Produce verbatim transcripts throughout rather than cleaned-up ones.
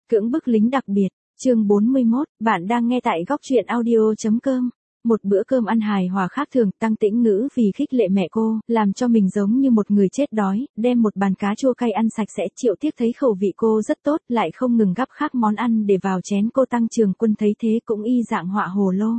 Cưỡng bức lính đặc biệt, chương bốn mươi mốt, bạn đang nghe tại góc truyện audio.com. Một bữa cơm ăn hài hòa khác thường, Tăng Tĩnh Ngữ vì khích lệ mẹ cô, làm cho mình giống như một người chết đói, đem một bàn cá chua cay ăn sạch sẽ. Triệu Tiếc thấy khẩu vị cô rất tốt, lại không ngừng gắp khác món ăn để vào chén cô. Tăng Trường Quân thấy thế cũng y dạng họa hồ lô.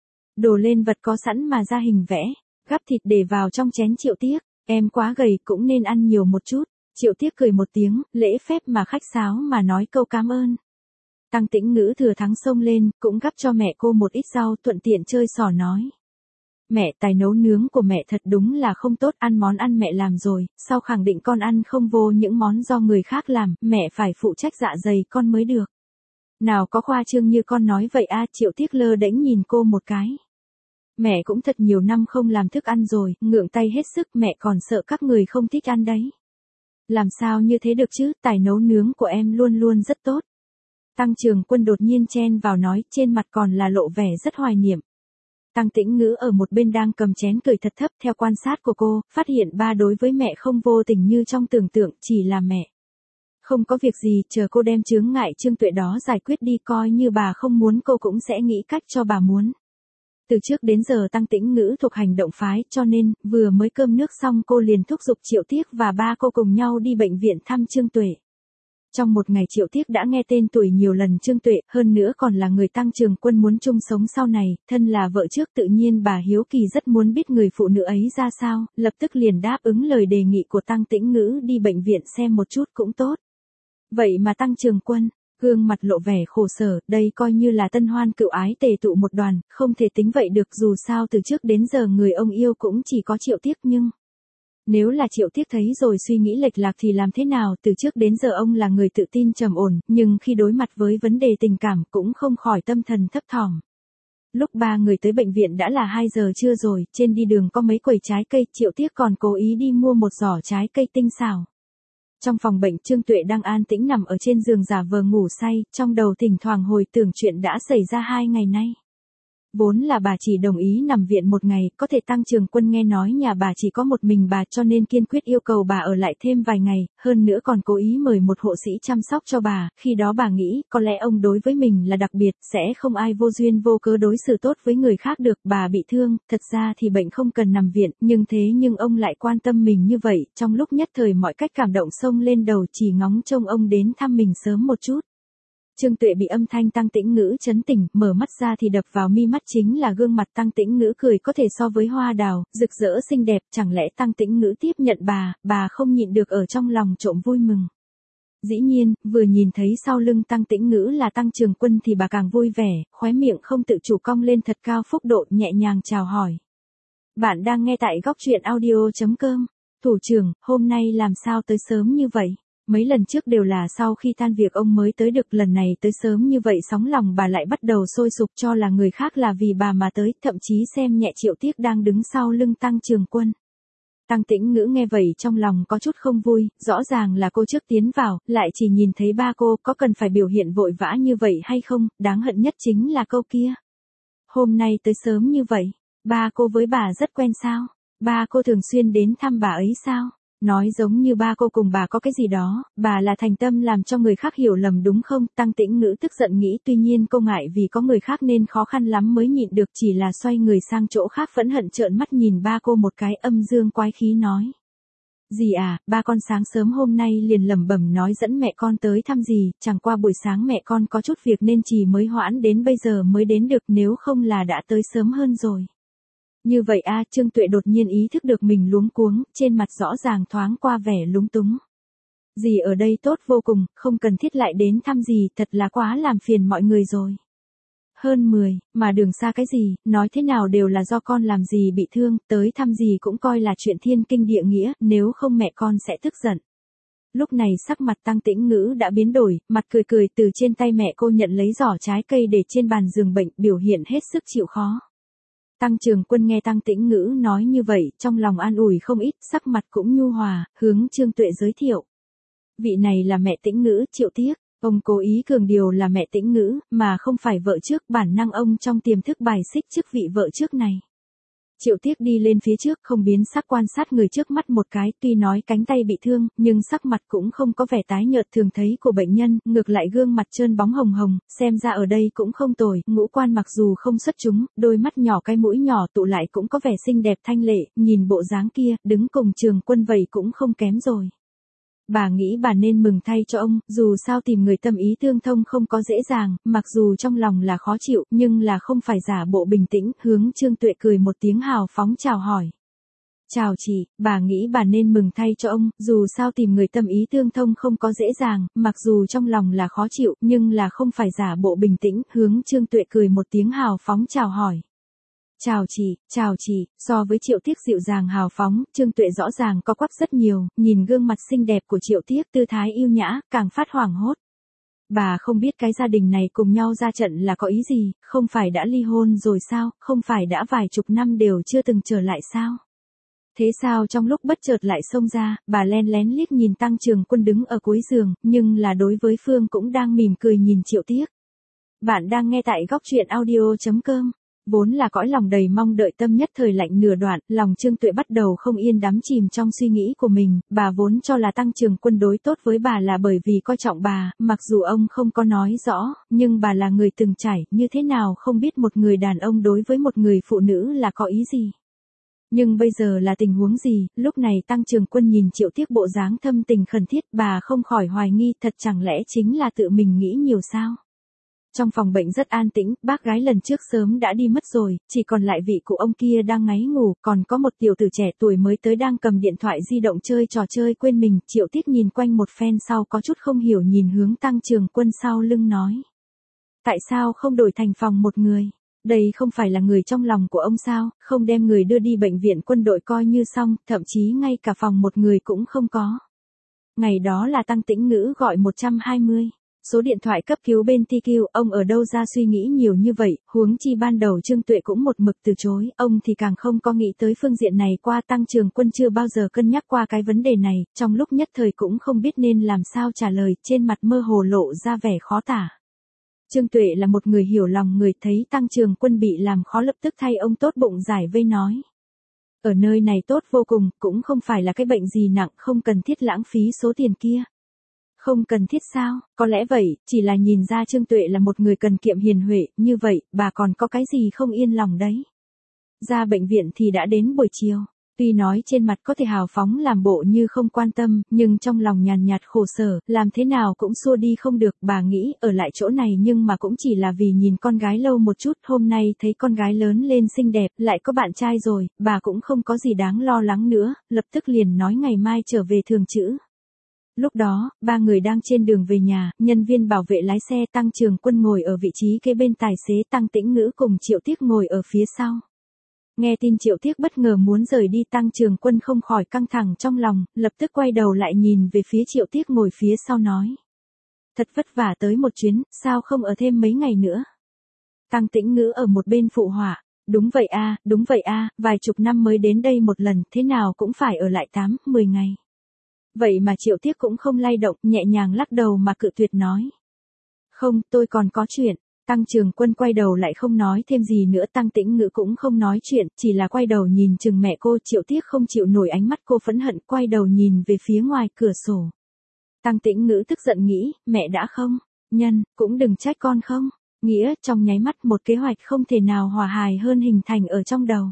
Đồ lên vật có sẵn mà ra hình vẽ, gắp thịt để vào trong chén Triệu Tiếc, em quá gầy cũng nên ăn nhiều một chút. Triệu Tiếc cười một tiếng, lễ phép mà khách sáo mà nói câu cảm ơn. Tăng Tĩnh Ngữ thừa thắng xông lên, cũng gắp cho mẹ cô một ít rau, thuận tiện chơi xỏ nói. Mẹ, tài nấu nướng của mẹ thật đúng là không tốt, ăn món ăn mẹ làm rồi, sau khẳng định con ăn không vô những món do người khác làm, mẹ phải phụ trách dạ dày con mới được. Nào có khoa trương như con nói vậy a. Triệu Tiếc lơ đễnh nhìn cô một cái. Mẹ cũng thật nhiều năm không làm thức ăn rồi, ngượng tay hết sức, mẹ còn sợ các người không thích ăn đấy. Làm sao như thế được chứ, tài nấu nướng của em luôn luôn rất tốt. Tăng Trường Quân đột nhiên chen vào nói, trên mặt còn là lộ vẻ rất hoài niệm. Tăng Tĩnh Ngữ ở một bên đang cầm chén cười thật thấp. Theo quan sát của cô, phát hiện ba đối với mẹ không vô tình như trong tưởng tượng, chỉ là mẹ. Không có việc gì, chờ cô đem chướng ngại Trương Tuệ đó giải quyết đi, coi như bà không muốn cô cũng sẽ nghĩ cách cho bà muốn. Từ trước đến giờ Tăng Tĩnh Ngữ thuộc hành động phái, cho nên, vừa mới cơm nước xong cô liền thúc giục Triệu Tiếc và ba cô cùng nhau đi bệnh viện thăm Trương Tuệ. Trong một ngày Triệu Tiếc đã nghe tên tuổi nhiều lần Trương Tuệ, hơn nữa còn là người Tăng Trường Quân muốn chung sống sau này, thân là vợ trước tự nhiên bà hiếu kỳ rất muốn biết người phụ nữ ấy ra sao, lập tức liền đáp ứng lời đề nghị của Tăng Tĩnh Ngữ đi bệnh viện xem một chút cũng tốt. Vậy mà Tăng Trường Quân, gương mặt lộ vẻ khổ sở, đây coi như là tân hoan cựu ái tề tụ một đoàn, không thể tính vậy được, dù sao từ trước đến giờ người ông yêu cũng chỉ có Triệu Tiếc. Nhưng nếu là Triệu Tiếc thấy rồi suy nghĩ lệch lạc thì làm thế nào, từ trước đến giờ ông là người tự tin trầm ổn, nhưng khi đối mặt với vấn đề tình cảm cũng không khỏi tâm thần thấp thỏm. Lúc ba người tới bệnh viện đã là hai giờ trưa rồi, trên đi đường có mấy quầy trái cây, Triệu Tiếc còn cố ý đi mua một giỏ trái cây tinh xảo. Trong phòng bệnh Trương Tuệ đang an tĩnh nằm ở trên giường giả vờ ngủ say, trong đầu thỉnh thoảng hồi tưởng chuyện đã xảy ra hai ngày nay. Vốn là bà chỉ đồng ý nằm viện một ngày, có thể Tăng Trường Quân nghe nói nhà bà chỉ có một mình bà cho nên kiên quyết yêu cầu bà ở lại thêm vài ngày, hơn nữa còn cố ý mời một hộ sĩ chăm sóc cho bà, khi đó bà nghĩ, có lẽ ông đối với mình là đặc biệt, sẽ không ai vô duyên vô cớ đối xử tốt với người khác được. Bà bị thương, thật ra thì bệnh không cần nằm viện, nhưng thế nhưng ông lại quan tâm mình như vậy, trong lúc nhất thời mọi cách cảm động xông lên đầu, chỉ ngóng trông ông đến thăm mình sớm một chút. Trương Tuệ bị âm thanh Tăng Tĩnh Ngữ chấn tỉnh, mở mắt ra thì đập vào mi mắt chính là gương mặt Tăng Tĩnh Ngữ cười có thể so với hoa đào, rực rỡ xinh đẹp, chẳng lẽ Tăng Tĩnh Ngữ tiếp nhận bà, bà không nhịn được ở trong lòng trộm vui mừng. Dĩ nhiên, vừa nhìn thấy sau lưng Tăng Tĩnh Ngữ là Tăng Trường Quân thì bà càng vui vẻ, khóe miệng không tự chủ cong lên thật cao, phúc độ nhẹ nhàng chào hỏi. Bạn đang nghe tại góc truyện audio.com. Thủ trưởng, hôm nay làm sao tới sớm như vậy? Mấy lần trước đều là sau khi tan việc ông mới tới được, lần này tới sớm như vậy sóng lòng bà lại bắt đầu sôi sục cho là người khác là vì bà mà tới, thậm chí xem nhẹ Triệu Tiếc đang đứng sau lưng Tăng Trường Quân. Tăng Tĩnh Ngữ nghe vậy trong lòng có chút không vui, rõ ràng là cô trước tiến vào, lại chỉ nhìn thấy ba cô, có cần phải biểu hiện vội vã như vậy hay không, đáng hận nhất chính là câu kia. Hôm nay tới sớm như vậy, ba cô với bà rất quen sao, ba cô thường xuyên đến thăm bà ấy sao? Nói giống như ba cô cùng bà có cái gì đó, bà là thành tâm làm cho người khác hiểu lầm đúng không? Tăng Tĩnh Ngữ tức giận nghĩ, tuy nhiên cô ngại vì có người khác nên khó khăn lắm mới nhịn được, chỉ là xoay người sang chỗ khác phẫn hận trợn mắt nhìn ba cô một cái, âm dương quái khí nói. Dì à, ba con sáng sớm hôm nay liền lẩm bẩm nói dẫn mẹ con tới thăm dì, chẳng qua buổi sáng mẹ con có chút việc nên chỉ mới hoãn đến bây giờ mới đến được, nếu không là đã tới sớm hơn rồi. Như vậy a. Trương Tuệ đột nhiên ý thức được mình luống cuống, trên mặt rõ ràng thoáng qua vẻ lúng túng. Dì ở đây tốt vô cùng, không cần thiết lại đến thăm dì, thật là quá làm phiền mọi người rồi. Hơn mười, mà đường xa cái gì, nói thế nào đều là do con làm dì bị thương, tới thăm dì cũng coi là chuyện thiên kinh địa nghĩa, nếu không mẹ con sẽ tức giận. Lúc này sắc mặt Tăng Tĩnh Ngữ đã biến đổi, mặt cười cười từ trên tay mẹ cô nhận lấy giỏ trái cây để trên bàn giường bệnh, biểu hiện hết sức chịu khó. Tăng Trường Quân nghe Tăng Tĩnh Ngữ nói như vậy, trong lòng an ủi không ít, sắc mặt cũng nhu hòa, hướng Trương Tuệ giới thiệu. Vị này là mẹ Tĩnh Ngữ, Triệu Tiếc, ông cố ý cường điều là mẹ Tĩnh Ngữ, mà không phải vợ trước, bản năng ông trong tiềm thức bài xích chức vị vợ trước này. Triệu Tiếc đi lên phía trước không biến sắc quan sát người trước mắt một cái, tuy nói cánh tay bị thương, nhưng sắc mặt cũng không có vẻ tái nhợt thường thấy của bệnh nhân, ngược lại gương mặt trơn bóng hồng hồng, xem ra ở đây cũng không tồi, ngũ quan mặc dù không xuất chúng, đôi mắt nhỏ cái mũi nhỏ tụ lại cũng có vẻ xinh đẹp thanh lệ, nhìn bộ dáng kia, đứng cùng Trường Quân vậy cũng không kém rồi. Bà nghĩ bà nên mừng thay cho ông, dù sao tìm người tâm ý tương thông không có dễ dàng, mặc dù trong lòng là khó chịu, nhưng là không phải giả bộ bình tĩnh, hướng Trương Tuệ cười một tiếng hào phóng chào hỏi. Chào chị, bà nghĩ bà nên mừng thay cho ông, dù sao tìm người tâm ý tương thông không có dễ dàng, mặc dù trong lòng là khó chịu, nhưng là không phải giả bộ bình tĩnh, hướng Trương Tuệ cười một tiếng hào phóng chào hỏi. Chào chị, chào chị, so với Triệu Tiếc dịu dàng hào phóng, Trương Tuệ rõ ràng có quắp rất nhiều, nhìn gương mặt xinh đẹp của Triệu Tiếc tư thái yêu nhã, càng phát hoảng hốt. Bà không biết cái gia đình này cùng nhau ra trận là có ý gì, không phải đã ly hôn rồi sao, không phải đã vài chục năm đều chưa từng trở lại sao? Thế sao trong lúc bất chợt lại xông ra, bà len lén liếc nhìn Tăng Trường Quân đứng ở cuối giường, nhưng là đối với Phương cũng đang mỉm cười nhìn Triệu Tiếc. Bạn đang nghe tại góc truyện audio chấm com. Vốn là cõi lòng đầy mong đợi tâm nhất thời lạnh nửa đoạn, lòng Trương Tuệ bắt đầu không yên đắm chìm trong suy nghĩ của mình, bà vốn cho là Tăng Trường Quân đối tốt với bà là bởi vì coi trọng bà, mặc dù ông không có nói rõ, nhưng bà là người từng trải, như thế nào không biết một người đàn ông đối với một người phụ nữ là có ý gì. Nhưng bây giờ là tình huống gì, lúc này Tăng Trường Quân nhìn Triệu Tiếc bộ dáng thâm tình khẩn thiết, bà không khỏi hoài nghi thật chẳng lẽ chính là tự mình nghĩ nhiều sao. Trong phòng bệnh rất an tĩnh, bác gái lần trước sớm đã đi mất rồi, chỉ còn lại vị cụ ông kia đang ngáy ngủ, còn có một tiểu tử trẻ tuổi mới tới đang cầm điện thoại di động chơi trò chơi quên mình. Triệu Tiếc nhìn quanh một phen sau có chút không hiểu nhìn hướng Tăng Trường Quân sau lưng nói. Tại sao không đổi thành phòng một người? Đây không phải là người trong lòng của ông sao, không đem người đưa đi bệnh viện quân đội coi như xong, thậm chí ngay cả phòng một người cũng không có. Ngày đó là Tăng Tĩnh Ngữ gọi một trăm hai mươi. Số điện thoại cấp cứu bên tê quy, ông ở đâu ra suy nghĩ nhiều như vậy, huống chi ban đầu Trương Tuệ cũng một mực từ chối, ông thì càng không có nghĩ tới phương diện này qua. Tăng Trường Quân chưa bao giờ cân nhắc qua cái vấn đề này, trong lúc nhất thời cũng không biết nên làm sao trả lời, trên mặt mơ hồ lộ ra vẻ khó tả. Trương Tuệ là một người hiểu lòng người, thấy Tăng Trường Quân bị làm khó lập tức thay ông tốt bụng giải vây nói. Ở nơi này tốt vô cùng, cũng không phải là cái bệnh gì nặng, không cần thiết lãng phí số tiền kia. Không cần thiết sao, có lẽ vậy, chỉ là nhìn ra Trương Tuệ là một người cần kiệm hiền huệ, như vậy, bà còn có cái gì không yên lòng đấy. Ra bệnh viện thì đã đến buổi chiều, tuy nói trên mặt có thể hào phóng làm bộ như không quan tâm, nhưng trong lòng nhàn nhạt khổ sở, làm thế nào cũng xua đi không được, bà nghĩ ở lại chỗ này nhưng mà cũng chỉ là vì nhìn con gái lâu một chút, hôm nay thấy con gái lớn lên xinh đẹp, lại có bạn trai rồi, bà cũng không có gì đáng lo lắng nữa, lập tức liền nói ngày mai trở về thường trữ. Lúc đó, ba người đang trên đường về nhà, nhân viên bảo vệ lái xe Tăng Trường Quân ngồi ở vị trí kế bên tài xế, Tăng Tĩnh Ngữ cùng Triệu Tiếc ngồi ở phía sau. Nghe tin Triệu Tiếc bất ngờ muốn rời đi, Tăng Trường Quân không khỏi căng thẳng trong lòng, lập tức quay đầu lại nhìn về phía Triệu Tiếc ngồi phía sau nói. Thật vất vả tới một chuyến, sao không ở thêm mấy ngày nữa? Tăng Tĩnh Ngữ ở một bên phụ họa. Đúng vậy a, đúng vậy a, vài chục năm mới đến đây một lần, thế nào cũng phải ở lại tám, mười ngày. Vậy mà Triệu Tiếc cũng không lay động, nhẹ nhàng lắc đầu mà cự tuyệt nói. Không, tôi còn có chuyện. Tăng Trường Quân quay đầu lại không nói thêm gì nữa, Tăng Tĩnh Ngữ cũng không nói chuyện, chỉ là quay đầu nhìn chừng mẹ cô. Triệu Tiếc không chịu nổi ánh mắt cô phẫn hận, quay đầu nhìn về phía ngoài cửa sổ. Tăng Tĩnh Ngữ tức giận nghĩ, mẹ đã không, nhân, cũng đừng trách con không. Nghĩa, trong nháy mắt một kế hoạch không thể nào hòa hài hơn hình thành ở trong đầu.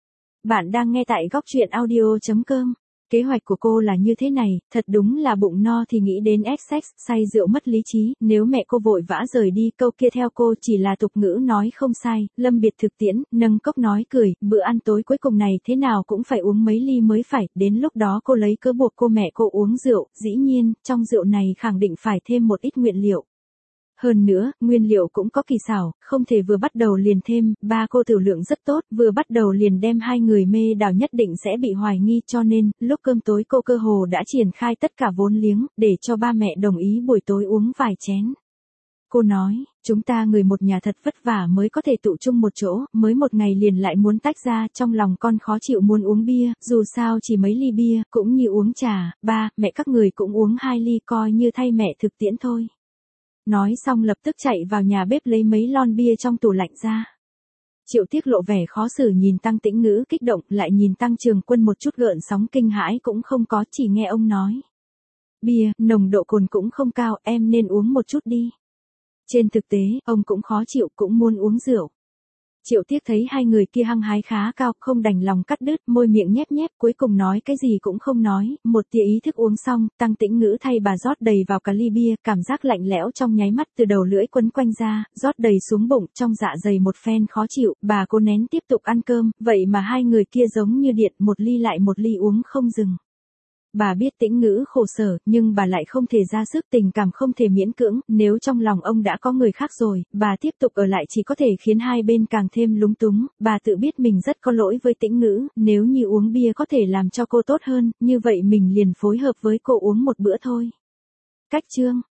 Bạn đang nghe tại góc truyện audio chấm com. Kế hoạch của cô là như thế này, thật đúng là bụng no thì nghĩ đến sex, say rượu mất lý trí, nếu mẹ cô vội vã rời đi, câu kia theo cô chỉ là tục ngữ nói không sai, lâm biệt thực tiễn, nâng cốc nói cười, bữa ăn tối cuối cùng này thế nào cũng phải uống mấy ly mới phải, đến lúc đó cô lấy cớ buộc cô mẹ cô uống rượu, dĩ nhiên, trong rượu này khẳng định phải thêm một ít nguyên liệu. Hơn nữa, nguyên liệu cũng có kỳ xảo, không thể vừa bắt đầu liền thêm, ba cô tiểu lượng rất tốt, vừa bắt đầu liền đem hai người mê đảo nhất định sẽ bị hoài nghi, cho nên, lúc cơm tối cô cơ hồ đã triển khai tất cả vốn liếng, để cho ba mẹ đồng ý buổi tối uống vài chén. Cô nói, chúng ta người một nhà thật vất vả mới có thể tụ chung một chỗ, mới một ngày liền lại muốn tách ra, trong lòng con khó chịu muốn uống bia, dù sao chỉ mấy ly bia, cũng như uống trà, ba, mẹ các người cũng uống hai ly coi như thay mẹ thực tiễn thôi. Nói xong lập tức chạy vào nhà bếp lấy mấy lon bia trong tủ lạnh ra. Triệu Tiếc lộ vẻ khó xử nhìn Tăng Tĩnh Ngữ kích động, lại nhìn Tăng Trường Quân một chút gợn sóng kinh hãi cũng không có, chỉ nghe ông nói. Bia, nồng độ cồn cũng không cao, em nên uống một chút đi. Trên thực tế, ông cũng khó chịu, cũng muốn uống rượu. Triệu Tiếc thấy hai người kia hăng hái khá cao, không đành lòng cắt đứt, môi miệng nhép nhép, cuối cùng nói cái gì cũng không nói, một tia ý thức uống xong, Tăng Tĩnh Ngữ thay bà rót đầy vào cả ly bia, cảm giác lạnh lẽo trong nháy mắt từ đầu lưỡi quấn quanh ra, rót đầy xuống bụng, trong dạ dày một phen khó chịu, bà cố nén tiếp tục ăn cơm, vậy mà hai người kia giống như điện, một ly lại một ly uống không dừng. Bà biết Tĩnh Ngữ khổ sở, nhưng bà lại không thể ra sức, tình cảm không thể miễn cưỡng, nếu trong lòng ông đã có người khác rồi, bà tiếp tục ở lại chỉ có thể khiến hai bên càng thêm lúng túng, bà tự biết mình rất có lỗi với Tĩnh Ngữ, nếu như uống bia có thể làm cho cô tốt hơn, như vậy mình liền phối hợp với cô uống một bữa thôi. Cách chương